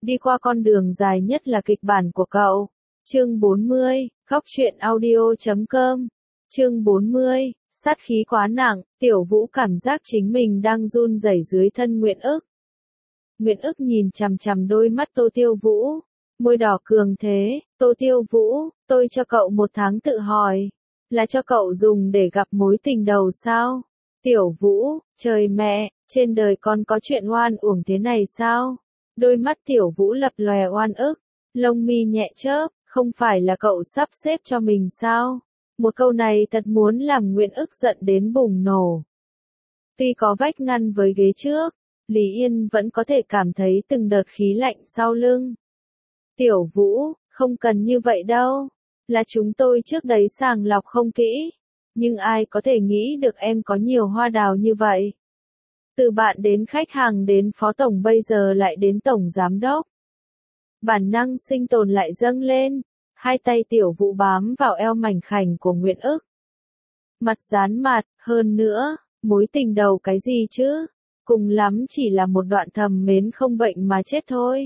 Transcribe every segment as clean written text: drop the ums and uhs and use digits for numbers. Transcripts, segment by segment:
đi qua con đường dài nhất là kịch bản của cậu. Chương 40, Góc truyện audio.com. Chương 40, sát khí quá nặng, Tiểu Vũ cảm giác chính mình đang run rẩy dưới thân Nguyện Ức. Nguyện Ức nhìn chằm chằm đôi mắt Tô Tiêu Vũ, môi đỏ cường thế. Tô Tiêu Vũ, tôi cho cậu 1 tháng tự hỏi, là cho cậu dùng để gặp mối tình đầu sao? Tiểu Vũ, trời mẹ, trên đời còn có chuyện oan uổng thế này sao? Đôi mắt Tiểu Vũ lập lòe oan ức, lông mi nhẹ chớp, không phải là cậu sắp xếp cho mình sao? Một câu này thật muốn làm Nguyện Ức giận đến bùng nổ. Tuy có vách ngăn với ghế trước, Lý Yên vẫn có thể cảm thấy từng đợt khí lạnh sau lưng. Tiểu Vũ, không cần như vậy đâu, là chúng tôi trước đấy sàng lọc không kỹ, nhưng ai có thể nghĩ được em có nhiều hoa đào như vậy. Từ bạn đến khách hàng đến phó tổng bây giờ lại đến tổng giám đốc. Bản năng sinh tồn lại dâng lên, hai tay Tiểu Vũ bám vào eo mảnh khảnh của Nguyện Ức. Mặt dán mặt, hơn nữa, mối tình đầu cái gì chứ, cùng lắm chỉ là một đoạn thầm mến không bệnh mà chết thôi.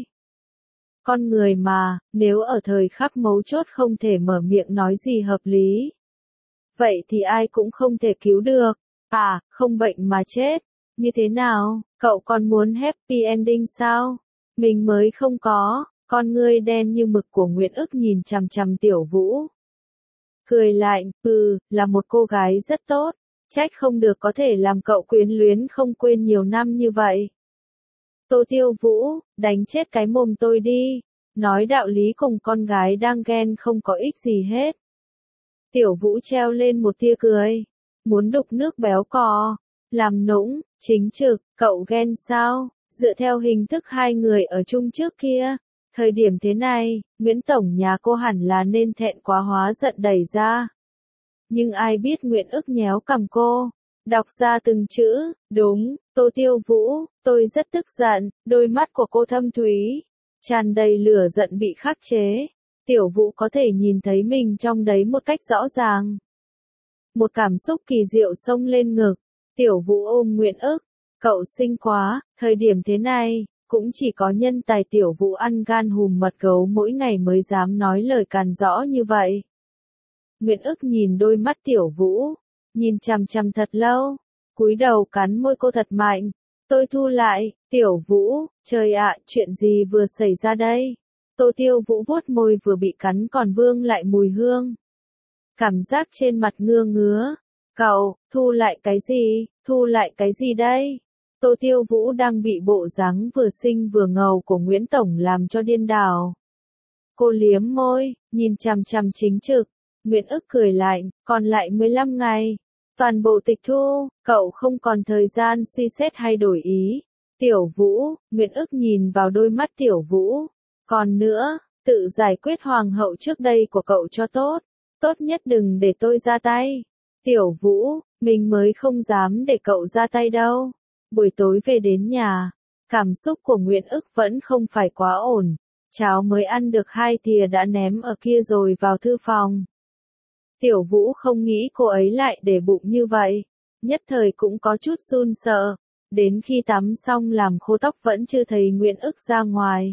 Con người mà, nếu ở thời khắc mấu chốt không thể mở miệng nói gì hợp lý, vậy thì ai cũng không thể cứu được. À, không bệnh mà chết. Như thế nào, cậu còn muốn happy ending sao? Mình mới không có. Con ngươi đen như mực của Nguyện Ức nhìn chằm chằm Tiểu Vũ. Cười lạnh, là một cô gái rất tốt, trách không được có thể làm cậu quyến luyến không quên nhiều năm như vậy. Tô Tiêu Vũ, đánh chết cái mồm tôi đi, nói đạo lý cùng con gái đang ghen không có ích gì hết. Tiểu Vũ treo lên một tia cười, muốn đục nước béo cò, làm nũng, chính trực, cậu ghen sao? Dựa theo hình thức hai người ở chung trước kia, thời điểm thế này, Nguyễn Tổng nhà cô hẳn là nên thẹn quá hóa giận đẩy ra. Nhưng ai biết Nguyện Ức nhéo cằm cô, đọc ra từng chữ, đúng, Tô Tiêu Vũ, tôi rất tức giận, đôi mắt của cô thâm thúy, tràn đầy lửa giận bị khắc chế. Tiểu Vũ có thể nhìn thấy mình trong đấy một cách rõ ràng. Một cảm xúc kỳ diệu xông lên ngực, Tiểu Vũ ôm Nguyện Ức, cậu xinh quá, thời điểm thế này, cũng chỉ có nhân tài Tiểu Vũ ăn gan hùm mật gấu mỗi ngày mới dám nói lời càn rõ như vậy. Nguyện Ức nhìn đôi mắt Tiểu Vũ, nhìn chằm chằm thật lâu, cúi đầu cắn môi cô thật mạnh. Tôi thu lại, Tiểu Vũ, trời ạ, chuyện gì vừa xảy ra đây? Tô Tiêu Vũ vuốt môi vừa bị cắn còn vương lại mùi hương. Cảm giác trên mặt ngứa ngứa. Cậu, thu lại cái gì đây? Tô Tiêu Vũ đang bị bộ dáng vừa xinh vừa ngầu của Nguyễn Tổng làm cho điên đảo. Cô liếm môi, nhìn chằm chằm chính trực. Nguyện Ức cười lạnh, còn lại 15 ngày. Toàn bộ tịch thu, cậu không còn thời gian suy xét hay đổi ý. Tiểu Vũ, Nguyện Ức nhìn vào đôi mắt Tiểu Vũ. Còn nữa, tự giải quyết hoàng hậu trước đây của cậu cho tốt. Tốt nhất đừng để tôi ra tay. Tiểu Vũ, mình mới không dám để cậu ra tay đâu. Buổi tối về đến nhà, cảm xúc của Nguyện Ức vẫn không phải quá ổn. Cháo mới ăn được 2 thìa đã ném ở kia rồi vào thư phòng. Tiểu Vũ không nghĩ cô ấy lại để bụng như vậy, nhất thời cũng có chút run sợ, đến khi tắm xong làm khô tóc vẫn chưa thấy Nguyện Ức ra ngoài.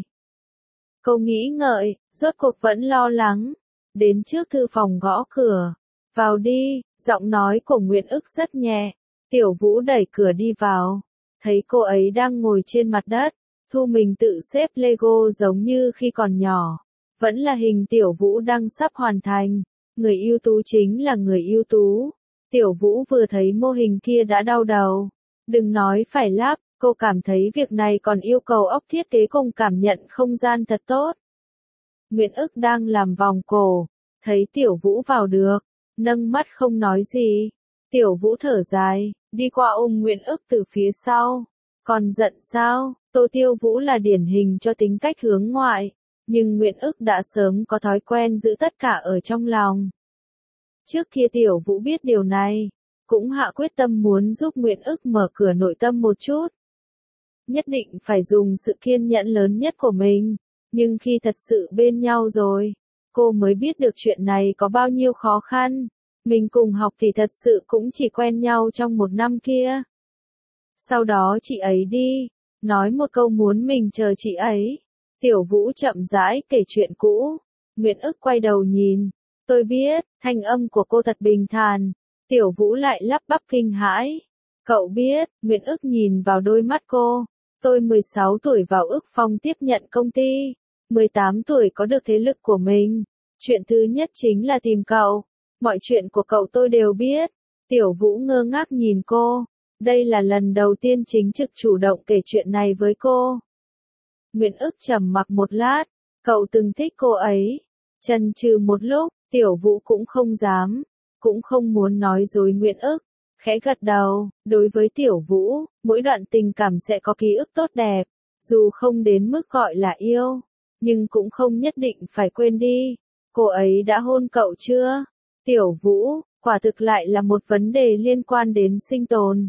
Cô nghĩ ngợi, rốt cuộc vẫn lo lắng, đến trước thư phòng gõ cửa, vào đi, giọng nói của Nguyện Ức rất nhẹ. Tiểu Vũ đẩy cửa đi vào, thấy cô ấy đang ngồi trên mặt đất, thu mình tự xếp Lego giống như khi còn nhỏ, vẫn là hình Tiểu Vũ đang sắp hoàn thành. Người ưu tú chính là người ưu tú. Tiểu Vũ vừa thấy mô hình kia đã đau đầu. Đừng nói phải lắp, cô cảm thấy việc này còn yêu cầu óc thiết kế cùng cảm nhận không gian thật tốt. Nguyện Ức đang làm vòng cổ, thấy Tiểu Vũ vào được, nâng mắt không nói gì. Tiểu Vũ thở dài, đi qua ôm Nguyện Ức từ phía sau. Còn giận sao? Tô Tiêu Vũ là điển hình cho tính cách hướng ngoại. Nhưng Nguyện Ức đã sớm có thói quen giữ tất cả ở trong lòng. Trước kia Tiểu Vũ biết điều này, cũng hạ quyết tâm muốn giúp Nguyện Ức mở cửa nội tâm một chút. Nhất định phải dùng sự kiên nhẫn lớn nhất của mình, nhưng khi thật sự bên nhau rồi, cô mới biết được chuyện này có bao nhiêu khó khăn. Mình cùng học thì thật sự cũng chỉ quen nhau trong 1 năm kia. Sau đó chị ấy đi, nói một câu muốn mình chờ chị ấy. Tiểu Vũ chậm rãi kể chuyện cũ. Nguyễn Ức quay đầu nhìn. Tôi biết, thanh âm của cô thật bình thản. Tiểu Vũ lại lắp bắp kinh hãi. Cậu biết, Nguyễn Ức nhìn vào đôi mắt cô. Tôi 16 tuổi vào Ức Phong tiếp nhận công ty. 18 tuổi có được thế lực của mình. Chuyện thứ nhất chính là tìm cậu. Mọi chuyện của cậu tôi đều biết. Tiểu Vũ ngơ ngác nhìn cô. Đây là lần đầu tiên chính trực chủ động kể chuyện này với cô. Nguyễn Ức trầm mặc một lát. Cậu từng thích cô ấy. Chần chừ một lúc, Tiểu Vũ cũng không dám, cũng không muốn nói dối Nguyễn Ức. Khẽ gật đầu, đối với Tiểu Vũ, mỗi đoạn tình cảm sẽ có ký ức tốt đẹp. Dù không đến mức gọi là yêu, nhưng cũng không nhất định phải quên đi. Cô ấy đã hôn cậu chưa? Tiểu Vũ, quả thực lại là một vấn đề liên quan đến sinh tồn.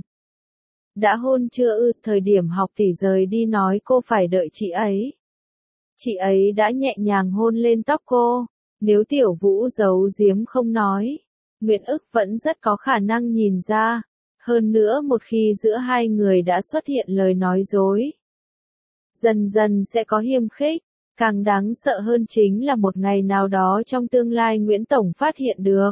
Đã hôn chưa ư? Thời điểm học tỷ rời đi nói cô phải đợi chị ấy. Chị ấy đã nhẹ nhàng hôn lên tóc cô. Nếu Tiểu Vũ giấu giếm không nói, Nguyễn Ức vẫn rất có khả năng nhìn ra. Hơn nữa một khi giữa hai người đã xuất hiện lời nói dối, dần dần sẽ có hiềm khích. Càng đáng sợ hơn chính là một ngày nào đó trong tương lai Nguyễn Tổng phát hiện được.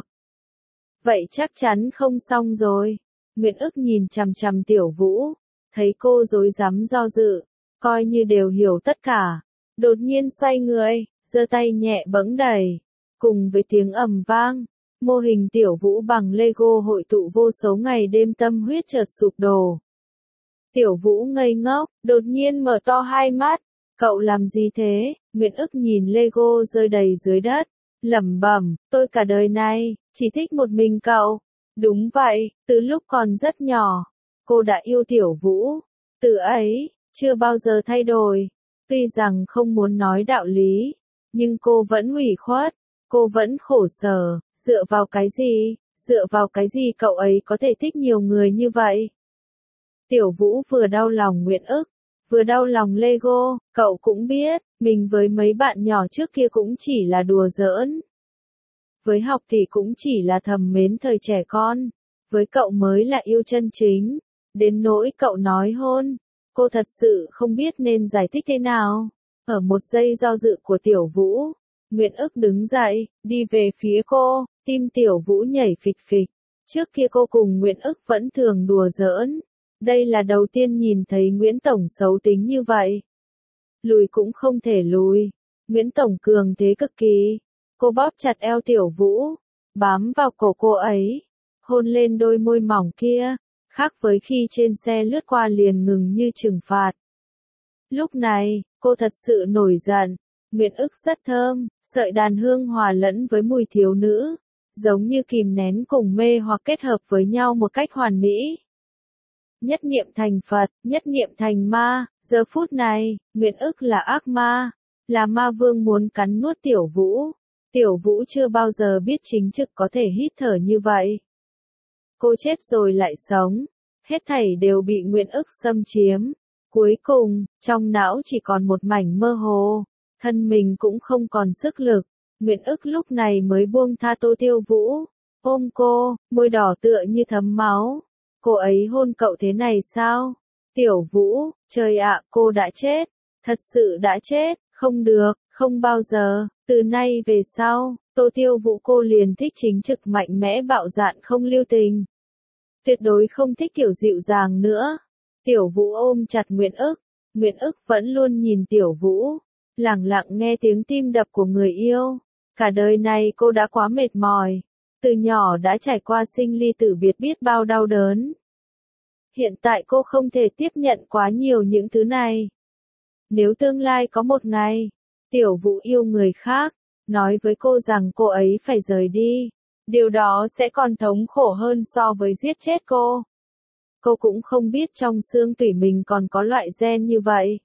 Vậy chắc chắn không xong rồi. Nguyễn Ức nhìn chằm chằm Tiểu Vũ, thấy cô rối rắm do dự, coi như đều hiểu tất cả. Đột nhiên xoay người, giơ tay nhẹ bẫng đẩy. Cùng với tiếng ầm vang, mô hình Tiểu Vũ bằng Lego hội tụ vô số ngày đêm tâm huyết chợt sụp đổ. Tiểu Vũ ngây ngốc, đột nhiên mở to hai mắt. Cậu làm gì thế? Nguyễn Ức nhìn Lego rơi đầy dưới đất, lẩm bẩm, tôi cả đời này, chỉ thích một mình cậu. Đúng vậy, từ lúc còn rất nhỏ, cô đã yêu Tiểu Vũ. Từ ấy, chưa bao giờ thay đổi. Tuy rằng không muốn nói đạo lý, nhưng cô vẫn ủy khuất, cô vẫn khổ sở. Dựa vào cái gì? Dựa vào cái gì cậu ấy có thể thích nhiều người như vậy? Tiểu Vũ vừa đau lòng Nguyễn Ức, vừa đau lòng Lego. Cậu cũng biết, mình với mấy bạn nhỏ trước kia cũng chỉ là đùa giỡn. Với học thì cũng chỉ là thầm mến thời trẻ con. Với cậu mới là yêu chân chính. Đến nỗi cậu nói hôn, cô thật sự không biết nên giải thích thế nào. Ở một giây do dự của Tiểu Vũ, Nguyễn Ức đứng dậy, đi về phía cô, tim Tiểu Vũ nhảy phịch phịch. Trước kia cô cùng Nguyễn Ức vẫn thường đùa giỡn. Đây là đầu tiên nhìn thấy Nguyễn Tổng xấu tính như vậy. Lùi cũng không thể lùi. Nguyễn Tổng cường thế cực kỳ. Cô bóp chặt eo Tiểu Vũ, bám vào cổ cô ấy, hôn lên đôi môi mỏng kia, khác với khi trên xe lướt qua liền ngừng như trừng phạt. Lúc này, cô thật sự nổi giận. Nguyễn Ức rất thơm, sợi đàn hương hòa lẫn với mùi thiếu nữ, giống như kìm nén cùng mê hoặc kết hợp với nhau một cách hoàn mỹ. Nhất niệm thành Phật, nhất niệm thành ma. Giờ phút này, Nguyễn Ức là ác ma, là ma vương muốn cắn nuốt Tiểu Vũ. Tiểu Vũ chưa bao giờ biết chính trực có thể hít thở như vậy. Cô chết rồi lại sống, hết thảy đều bị Nguyễn Ức xâm chiếm. Cuối cùng, trong não chỉ còn một mảnh mơ hồ, thân mình cũng không còn sức lực. Nguyễn Ức lúc này mới buông tha Tô Tiêu Vũ, ôm cô, môi đỏ tựa như thấm máu. Cô ấy hôn cậu thế này sao? Tiểu Vũ, trời ạ, cô đã chết, thật sự đã chết, không được, không bao giờ. Từ nay về sau, Tô Tiêu Vũ cô liền thích chính trực mạnh mẽ bạo dạn không lưu tình. Tuyệt đối không thích kiểu dịu dàng nữa. Tiểu Vũ ôm chặt Nguyễn Ức. Nguyễn Ức vẫn luôn nhìn Tiểu Vũ, lặng lặng nghe tiếng tim đập của người yêu. Cả đời này cô đã quá mệt mỏi. Từ nhỏ đã trải qua sinh ly tử biệt biết bao đau đớn. Hiện tại cô không thể tiếp nhận quá nhiều những thứ này. Nếu tương lai có một ngày, Tiểu Vũ yêu người khác, nói với cô rằng cô ấy phải rời đi, điều đó sẽ còn thống khổ hơn so với giết chết cô. Cô cũng không biết trong xương tủy mình còn có loại gen như vậy.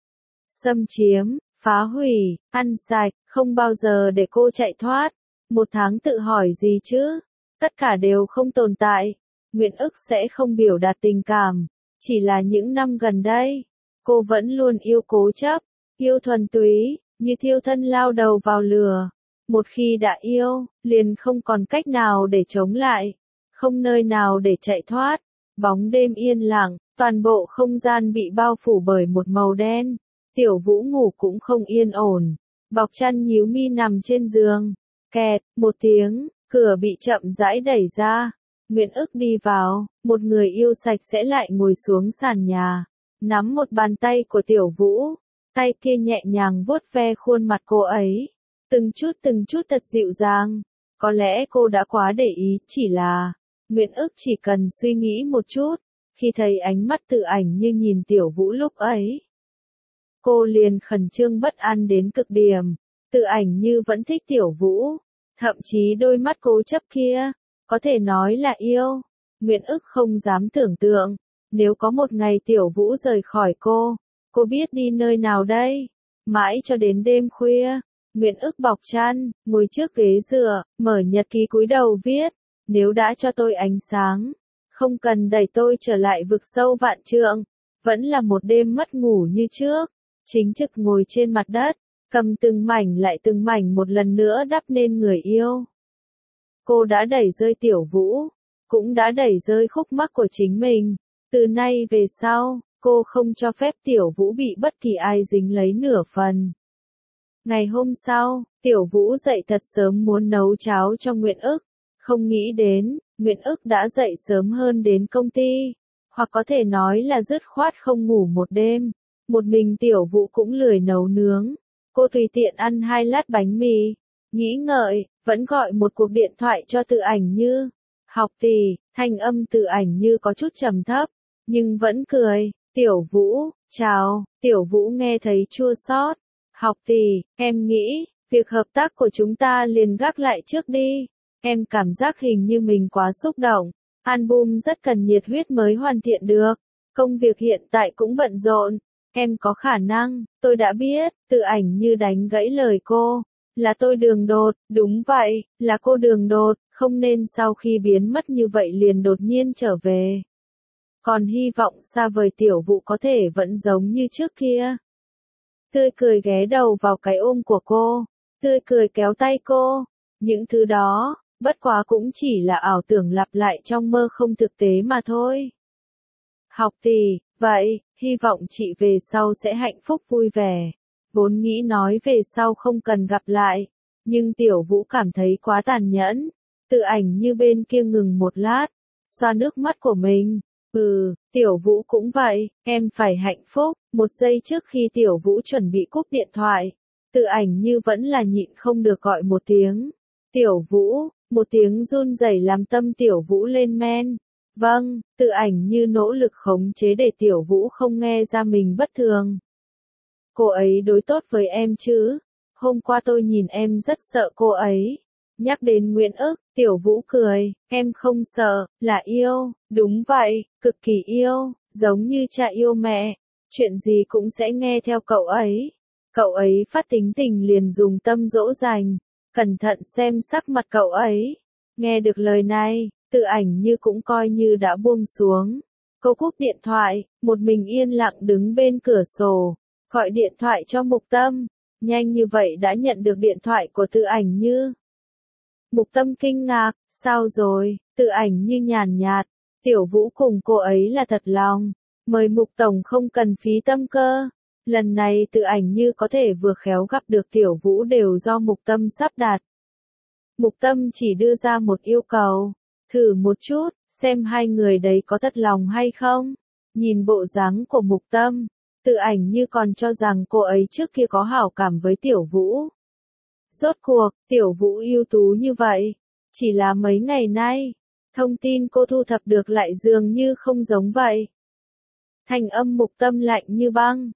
Xâm chiếm, phá hủy, ăn sạch, không bao giờ để cô chạy thoát. Một tháng tự hỏi gì chứ? Tất cả đều không tồn tại. Nguyễn Ức sẽ không biểu đạt tình cảm. Chỉ là những năm gần đây, cô vẫn luôn yêu cố chấp, yêu thuần túy, như thiêu thân lao đầu vào lửa. Một khi đã yêu, liền không còn cách nào để chống lại, không nơi nào để chạy thoát. Bóng đêm yên lặng, toàn bộ không gian bị bao phủ bởi một màu đen. Tiểu Vũ ngủ cũng không yên ổn, bọc chăn nhíu mi nằm trên giường. Kẹt, một tiếng, cửa bị chậm rãi đẩy ra. Nguyễn Ức đi vào, một người yêu sạch sẽ lại ngồi xuống sàn nhà, nắm một bàn tay của Tiểu Vũ, tay kia nhẹ nhàng vuốt ve khuôn mặt cô ấy, từng chút thật dịu dàng. Có lẽ cô đã quá để ý, chỉ là, Nguyễn Ức chỉ cần suy nghĩ một chút, khi thấy ánh mắt Tự Ảnh Như nhìn Tiểu Vũ lúc ấy. Cô liền khẩn trương bất an đến cực điểm, Tự Ảnh Như vẫn thích Tiểu Vũ, thậm chí đôi mắt cố chấp kia, có thể nói là yêu. Nguyễn Ức không dám tưởng tượng, nếu có một ngày Tiểu Vũ rời khỏi cô biết đi nơi nào đây? Mãi cho đến đêm khuya, Nguyễn Ức bọc chăn, ngồi trước ghế dựa, mở nhật ký cúi đầu viết, nếu đã cho tôi ánh sáng, không cần đẩy tôi trở lại vực sâu vạn trượng, vẫn là một đêm mất ngủ như trước. Chính trực ngồi trên mặt đất, cầm từng mảnh lại từng mảnh một lần nữa đắp nên người yêu. Cô đã đẩy rơi Tiểu Vũ, cũng đã đẩy rơi khúc mắc của chính mình. Từ nay về sau, cô không cho phép Tiểu Vũ bị bất kỳ ai dính lấy nửa phần. Ngày hôm sau, Tiểu Vũ dậy thật sớm muốn nấu cháo cho Nguyễn Ức. Không nghĩ đến, Nguyễn Ức đã dậy sớm hơn đến công ty. Hoặc có thể nói là dứt khoát không ngủ một đêm. Một mình Tiểu Vũ cũng lười nấu nướng. Cô tùy tiện ăn 2 lát bánh mì. Nghĩ ngợi, vẫn gọi một cuộc điện thoại cho Tự Ảnh Như. Học tỷ, thanh âm Tự Ảnh Như có chút trầm thấp, nhưng vẫn cười. Tiểu Vũ, chào. Tiểu Vũ nghe thấy chua xót. Học tỷ, em nghĩ, việc hợp tác của chúng ta liền gác lại trước đi. Em cảm giác hình như mình quá xúc động. Album rất cần nhiệt huyết mới hoàn thiện được. Công việc hiện tại cũng bận rộn. Em có khả năng, tôi đã biết. Tự Ảnh Như đánh gãy lời cô. Là tôi đường đột, đúng vậy, là cô đường đột, không nên sau khi biến mất như vậy liền đột nhiên trở về. Còn hy vọng xa vời Tiểu Vũ có thể vẫn giống như trước kia. Tươi cười ghé đầu vào cái ôm của cô, tươi cười kéo tay cô. Những thứ đó, bất quá cũng chỉ là ảo tưởng lặp lại trong mơ không thực tế mà thôi. Học tỷ, vậy, hy vọng chị về sau sẽ hạnh phúc vui vẻ. Vốn nghĩ nói về sau không cần gặp lại, nhưng Tiểu Vũ cảm thấy quá tàn nhẫn. Tự Ảnh Như bên kia ngừng một lát, xoa nước mắt của mình. Tiểu Vũ cũng vậy, em phải hạnh phúc. Một giây trước khi Tiểu Vũ chuẩn bị cúp điện thoại, Tự Ảnh Như vẫn là nhịn không được gọi một tiếng. Tiểu Vũ, một tiếng run rẩy làm tâm Tiểu Vũ lên men. Vâng, Tự Ảnh Như nỗ lực khống chế để Tiểu Vũ không nghe ra mình bất thường. Cô ấy đối tốt với em chứ? Hôm qua tôi nhìn em rất sợ cô ấy. Nhắc đến Nguyễn Ức, Tiểu Vũ cười, em không sợ, là yêu, đúng vậy, cực kỳ yêu, giống như cha yêu mẹ, chuyện gì cũng sẽ nghe theo cậu ấy. Cậu ấy phát tính tình liền dùng tâm dỗ dành, cẩn thận xem sắc mặt cậu ấy. Nghe được lời này, Tự Ảnh Như cũng coi như đã buông xuống. Cô cúp điện thoại, một mình yên lặng đứng bên cửa sổ, gọi điện thoại cho Mục Tâm. Nhanh như vậy đã nhận được điện thoại của Tự Ảnh Như. Mục Tâm kinh ngạc, sao rồi? Tự Ảnh Như nhàn nhạt, Tiểu Vũ cùng cô ấy là thật lòng, mời Mục Tổng không cần phí tâm cơ. Lần này Tự Ảnh Như có thể vừa khéo gặp được Tiểu Vũ đều do Mục Tâm sắp đặt. Mục Tâm chỉ đưa ra một yêu cầu, thử một chút, xem hai người đấy có thật lòng hay không. Nhìn bộ dáng của Mục Tâm, Tự Ảnh Như còn cho rằng cô ấy trước kia có hảo cảm với Tiểu Vũ. Rốt cuộc, Tiểu Vũ ưu tú như vậy. Chỉ là mấy ngày nay, thông tin cô thu thập được lại dường như không giống vậy. Thanh âm Mục Tâm lạnh như băng.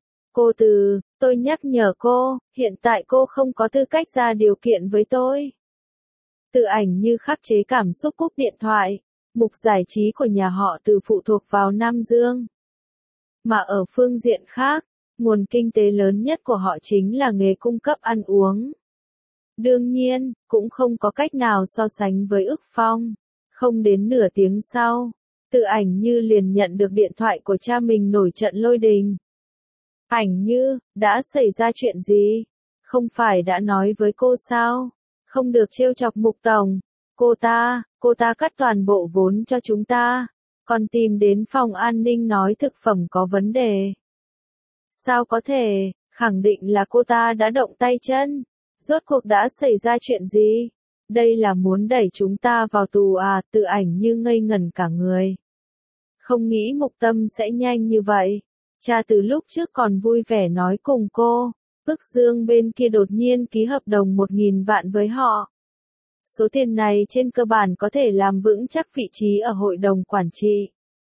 Tôi nhắc nhở cô, hiện tại cô không có tư cách ra điều kiện với tôi. Tự Ảnh Như khắc chế cảm xúc cúp điện thoại. Mục giải trí của nhà họ Từ phụ thuộc vào Nam Dương. Mà ở phương diện khác, nguồn kinh tế lớn nhất của họ chính là nghề cung cấp ăn uống. Đương nhiên, cũng không có cách nào so sánh với Ức Phong. Không đến nửa tiếng sau, Tự Ảnh Như liền nhận được điện thoại của cha mình nổi trận lôi đình. Ảnh Như, đã xảy ra chuyện gì? Không phải đã nói với cô sao? Không được trêu chọc Mục Tổng. Cô ta cắt toàn bộ vốn cho chúng ta. Còn tìm đến phòng an ninh nói thực phẩm có vấn đề. Sao có thể? Khẳng định là cô ta đã động tay chân. Rốt cuộc đã xảy ra chuyện gì? Đây là muốn đẩy chúng ta vào tù à? Tự ảnh như ngây ngẩn cả người. Không nghĩ Mục Tâm sẽ nhanh như vậy. Cha từ lúc trước còn vui vẻ nói cùng cô. Ức Dương bên kia đột nhiên ký hợp đồng 1.000 vạn với họ. Số tiền này trên cơ bản có thể làm vững chắc vị trí ở hội đồng quản trị.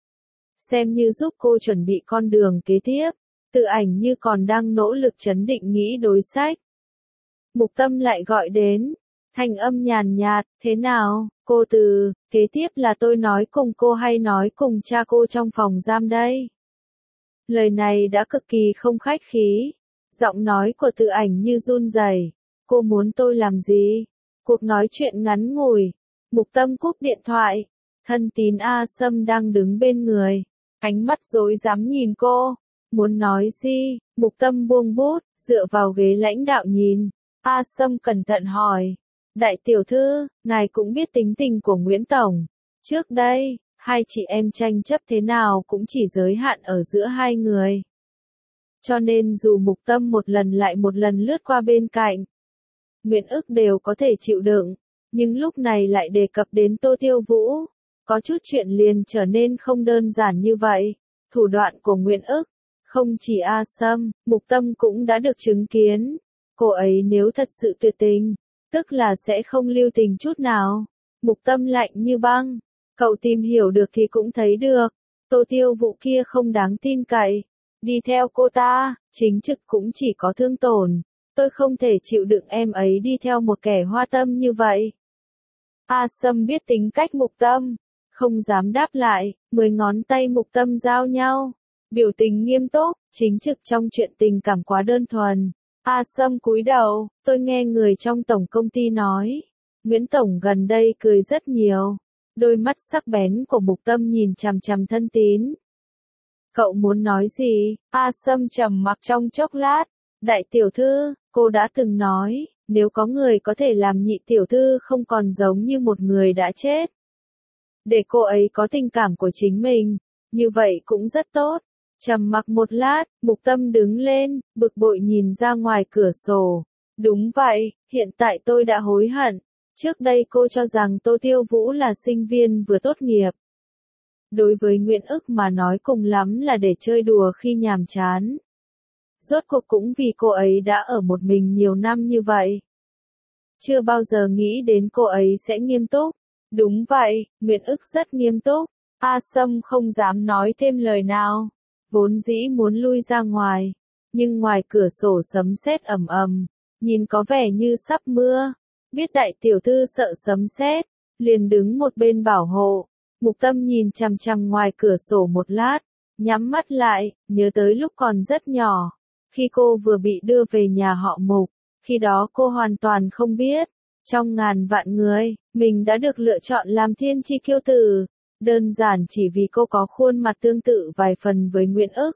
Xem như giúp cô chuẩn bị con đường kế tiếp. Tự ảnh như còn đang nỗ lực trấn định nghĩ đối sách. Mục Tâm lại gọi đến. Thanh âm nhàn nhạt, thế nào, cô Từ, kế tiếp là tôi nói cùng cô hay nói cùng cha cô trong phòng giam đây? Lời này đã cực kỳ không khách khí. Giọng nói của Tự ảnh như run rẩy. Cô muốn tôi làm gì? Cuộc nói chuyện ngắn ngủi. Mục Tâm cúp điện thoại. Thân tín A Sâm đang đứng bên người. Ánh mắt rối rắm nhìn cô. Muốn nói gì? Mục Tâm buông bút, dựa vào ghế lãnh đạo nhìn. A Sâm cẩn thận hỏi. Đại tiểu thư, ngài cũng biết tính tình của Nguyễn Tổng. Trước đây, hai chị em tranh chấp thế nào cũng chỉ giới hạn ở giữa hai người. Cho nên dù Mục Tâm một lần lại một lần lướt qua bên cạnh, Nguyễn Ức đều có thể chịu đựng, nhưng lúc này lại đề cập đến Tô Tiêu Vũ. Có chút chuyện liền trở nên không đơn giản như vậy. Thủ đoạn của Nguyễn Ức, không chỉ A Sâm, Mục Tâm cũng đã được chứng kiến. Cô ấy nếu thật sự tuyệt tình, tức là sẽ không lưu tình chút nào. Mục Tâm lạnh như băng. Cậu tìm hiểu được thì cũng thấy được. Tô Tiêu Vũ kia không đáng tin cậy. Đi theo cô ta, chính trực cũng chỉ có thương tổn. Tôi không thể chịu đựng em ấy đi theo một kẻ hoa tâm như vậy. A Sâm biết tính cách Mục Tâm, không dám đáp lại. 10 ngón tay Mục Tâm giao nhau. Biểu tình nghiêm túc, chính trực trong chuyện tình cảm quá đơn thuần. A Sâm cúi đầu, tôi nghe người trong tổng công ty nói. Nguyễn Tổng gần đây cười rất nhiều. Đôi mắt sắc bén của Mục Tâm nhìn chằm chằm Thân Tín. Cậu muốn nói gì? A Sâm trầm mặc trong chốc lát. Đại tiểu thư, cô đã từng nói, nếu có người có thể làm nhị tiểu thư không còn giống như một người đã chết. Để cô ấy có tình cảm của chính mình, như vậy cũng rất tốt. Trầm mặc một lát, Mục Tâm đứng lên, bực bội nhìn ra ngoài cửa sổ. Đúng vậy, hiện tại tôi đã hối hận. Trước đây cô cho rằng Tô Tiêu Vũ là sinh viên vừa tốt nghiệp. Đối với Nguyễn Ức mà nói cùng lắm là để chơi đùa khi nhàm chán. Rốt cuộc cũng vì cô ấy đã ở một mình nhiều năm như vậy. Chưa bao giờ nghĩ đến cô ấy sẽ nghiêm túc. Đúng vậy, Nguyễn Ức rất nghiêm túc. A Sâm không dám nói thêm lời nào. Vốn dĩ muốn lui ra ngoài. Nhưng ngoài cửa sổ sấm sét ầm ầm. Nhìn có vẻ như sắp mưa. Biết đại tiểu thư sợ sấm sét, liền đứng một bên bảo hộ. Mục Tâm nhìn chằm chằm ngoài cửa sổ một lát. Nhắm mắt lại, nhớ tới lúc còn rất nhỏ. Khi cô vừa bị đưa về nhà họ Mục. Khi đó cô hoàn toàn không biết. Trong ngàn vạn người, mình đã được lựa chọn làm thiên chi kiêu tử. Đơn giản chỉ vì cô có khuôn mặt tương tự vài phần với Nguyễn Ức.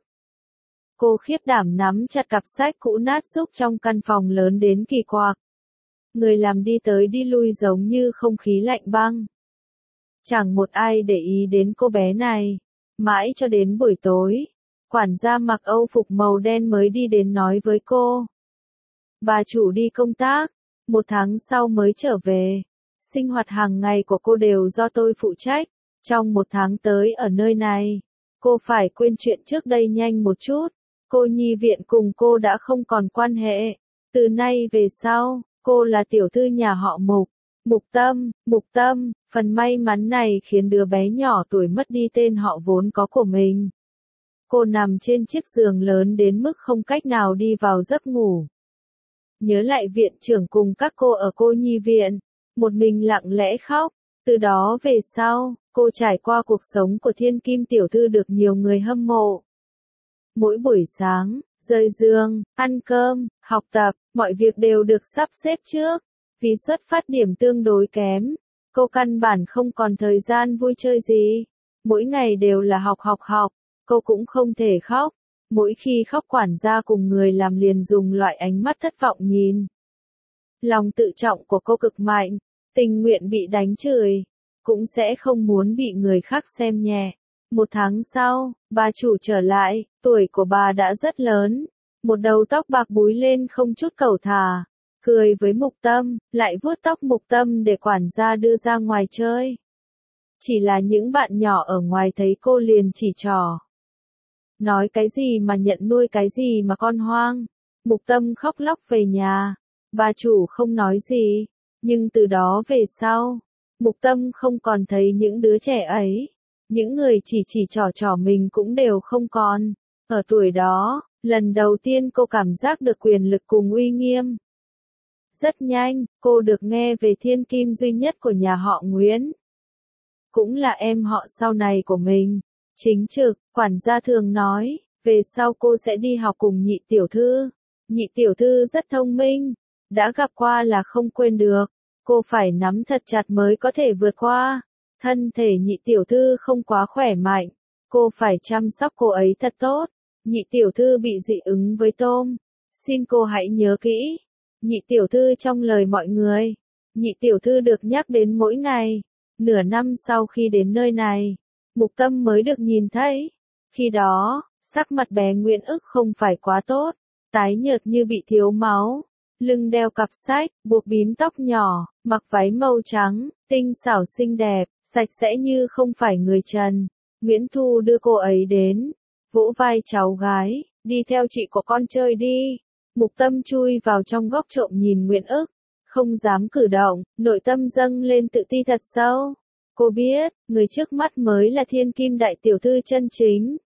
Cô khiếp đảm nắm chặt cặp sách cũ nát rúc trong căn phòng lớn đến kỳ quặc. Người làm đi tới đi lui giống như không khí lạnh băng. Chẳng một ai để ý đến cô bé này. Mãi cho đến buổi tối, quản gia mặc âu phục màu đen mới đi đến nói với cô. Bà chủ đi công tác, 1 tháng sau mới trở về. Sinh hoạt hàng ngày của cô đều do tôi phụ trách. Trong 1 tháng tới ở nơi này, cô phải quên chuyện trước đây nhanh một chút. Cô nhi viện cùng cô đã không còn quan hệ. Từ nay về sau, cô là tiểu thư nhà họ Mục. Mục Tâm, phần may mắn này khiến đứa bé nhỏ tuổi mất đi tên họ vốn có của mình. Cô nằm trên chiếc giường lớn đến mức không cách nào đi vào giấc ngủ. Nhớ lại viện trưởng cùng các cô ở cô nhi viện, một mình lặng lẽ khóc. Từ đó về sau, cô trải qua cuộc sống của thiên kim tiểu thư được nhiều người hâm mộ. Mỗi buổi sáng, rời giường, ăn cơm, học tập, mọi việc đều được sắp xếp trước. Vì xuất phát điểm tương đối kém, cô căn bản không còn thời gian vui chơi gì. Mỗi ngày đều là học, cô cũng không thể khóc. Mỗi khi khóc quản gia cùng người làm liền dùng loại ánh mắt thất vọng nhìn. Lòng tự trọng của cô cực mạnh, tình nguyện bị đánh chửi, cũng sẽ không muốn bị người khác xem nhẹ. 1 tháng sau, bà chủ trở lại, tuổi của bà đã rất lớn. một đầu tóc bạc búi lên không chút cẩu thả, cười với Mục Tâm, lại vuốt tóc Mục Tâm để quản gia đưa ra ngoài chơi. Chỉ là những bạn nhỏ ở ngoài thấy cô liền chỉ trỏ. Nói cái gì mà nhận nuôi cái gì mà con hoang. Mục Tâm khóc lóc về nhà. Bà chủ không nói gì. Nhưng từ đó về sau, Mục Tâm không còn thấy những đứa trẻ ấy. Những người chỉ trỏ mình cũng đều không còn. Ở tuổi đó, lần đầu tiên cô cảm giác được quyền lực cùng uy nghiêm. Rất nhanh, cô được nghe về thiên kim duy nhất của nhà họ Nguyễn. Cũng là em họ sau này của mình. Chính trực, quản gia thường nói, về sau cô sẽ đi học cùng nhị tiểu thư. Nhị tiểu thư rất thông minh, đã gặp qua là không quên được, cô phải nắm thật chặt mới có thể vượt qua. Thân thể nhị tiểu thư không quá khỏe mạnh, cô phải chăm sóc cô ấy thật tốt. Nhị tiểu thư bị dị ứng với tôm, xin cô hãy nhớ kỹ. Nhị tiểu thư trong lời mọi người, nhị tiểu thư được nhắc đến mỗi ngày. Nửa năm sau khi đến nơi này, Mục Tâm mới được nhìn thấy. Khi đó, sắc mặt bé Nguyễn Ức không phải quá tốt, tái nhợt như bị thiếu máu, lưng đeo cặp sách, buộc bím tóc nhỏ, mặc váy màu trắng, tinh xảo xinh đẹp, sạch sẽ như không phải người Trần. Nguyễn Thu đưa cô ấy đến, vỗ vai cháu gái, đi theo chị của con chơi đi. Mục Tâm chui vào trong góc trộm nhìn Nguyễn Ức, không dám cử động, nội tâm dâng lên tự ti thật sâu. Cô biết, người trước mắt mới là thiên kim đại tiểu thư chân chính.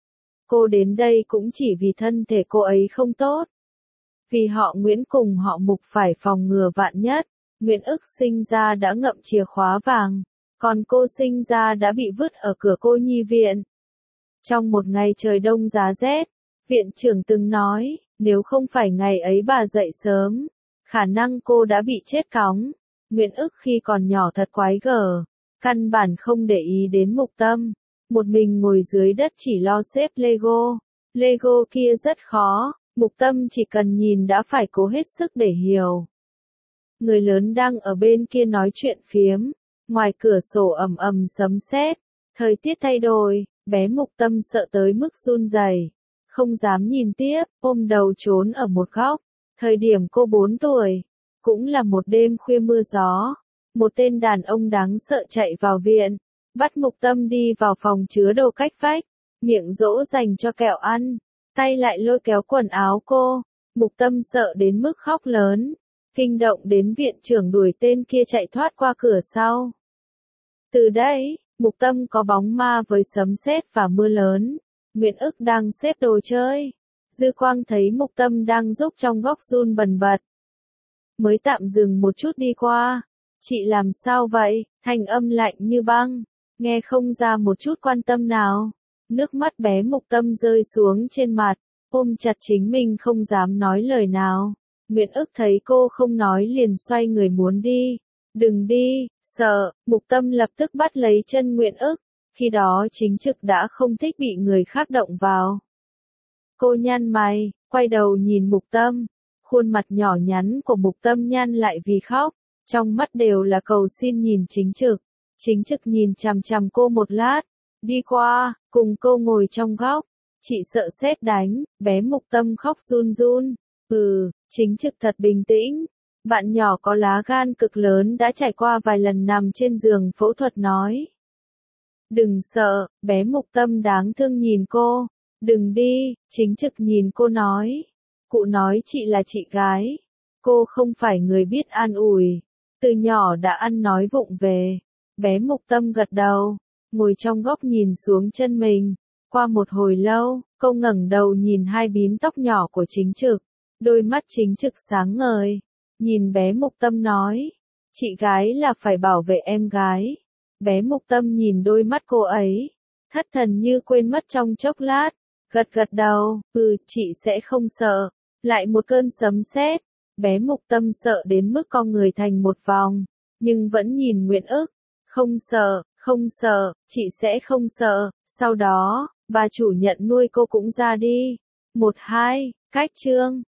Cô đến đây cũng chỉ vì thân thể cô ấy không tốt. Vì họ Nguyễn cùng họ Mục phải phòng ngừa vạn nhất. Nguyễn Ức sinh ra đã ngậm chìa khóa vàng, còn cô sinh ra đã bị vứt ở cửa cô nhi viện. Trong một ngày trời đông giá rét, viện trưởng từng nói, nếu không phải ngày ấy bà dậy sớm, khả năng cô đã bị chết cóng. Nguyễn Ức khi còn nhỏ thật quái gở, căn bản không để ý đến Mục Tâm, một mình ngồi dưới đất chỉ lo xếp Lego. Lego kia rất khó, Mục Tâm chỉ cần nhìn đã phải cố hết sức để hiểu. Người lớn đang ở bên kia nói chuyện phiếm, ngoài cửa sổ ầm ầm sấm sét, thời tiết thay đổi, bé Mục Tâm sợ tới mức run rẩy, không dám nhìn tiếp, ôm đầu trốn ở một góc. Thời điểm cô 4 tuổi, cũng là một đêm khuya mưa gió, một tên đàn ông đáng sợ chạy vào viện, bắt Mục Tâm đi vào phòng chứa đồ cách vách, miệng dỗ dành cho kẹo ăn, tay lại lôi kéo quần áo cô. Mục Tâm sợ đến mức khóc lớn, kinh động đến viện trưởng đuổi tên kia chạy thoát qua cửa sau. Từ đây, Mục Tâm có bóng ma với sấm sét và mưa lớn. Nguyễn Ức đang xếp đồ chơi. Dư Quang thấy Mục Tâm đang giúp trong góc run bần bật. Mới tạm dừng một chút đi qua. Chị làm sao vậy? Thanh âm lạnh như băng, nghe không ra một chút quan tâm nào. Nước mắt bé Mục Tâm rơi xuống trên mặt, ôm chặt chính mình không dám nói lời nào. Nguyễn Ức thấy cô không nói liền xoay người muốn đi. Đừng đi, sợ. Mục Tâm lập tức bắt lấy chân Nguyễn Ức. Khi đó chính trực đã không thích bị người khác động vào. Cô nhăn mày, quay đầu nhìn Mục Tâm. Khuôn mặt nhỏ nhắn của Mục Tâm nhăn lại vì khóc, trong mắt đều là cầu xin nhìn chính trực. Chính trực nhìn chằm chằm cô một lát, đi qua, cùng cô ngồi trong góc. Chị sợ sét đánh, bé Mục Tâm khóc run run. Chính trực thật bình tĩnh. Bạn nhỏ có lá gan cực lớn đã trải qua vài lần nằm trên giường phẫu thuật nói. Đừng sợ, bé Mục Tâm đáng thương nhìn cô. Đừng đi, chính trực nhìn cô nói. Cụ nói chị là chị gái. Cô không phải người biết an ủi. Từ nhỏ đã ăn nói vụng về. Bé Mục Tâm gật đầu, ngồi trong góc nhìn xuống chân mình. Qua một hồi lâu, cô ngẩng đầu nhìn hai bím tóc nhỏ của chính trực. Đôi mắt chính trực sáng ngời. Nhìn bé Mục Tâm nói. Chị gái là phải bảo vệ em gái. Bé Mục Tâm nhìn đôi mắt cô ấy, thất thần như quên mất trong chốc lát, gật gật đầu, chị sẽ không sợ. Lại một cơn sấm sét, bé Mục Tâm sợ đến mức co người thành một vòng, nhưng vẫn nhìn Nguyễn Ức, không sợ, chị sẽ không sợ. Sau đó, bà chủ nhận nuôi cô cũng ra đi. 1-2, cách chương.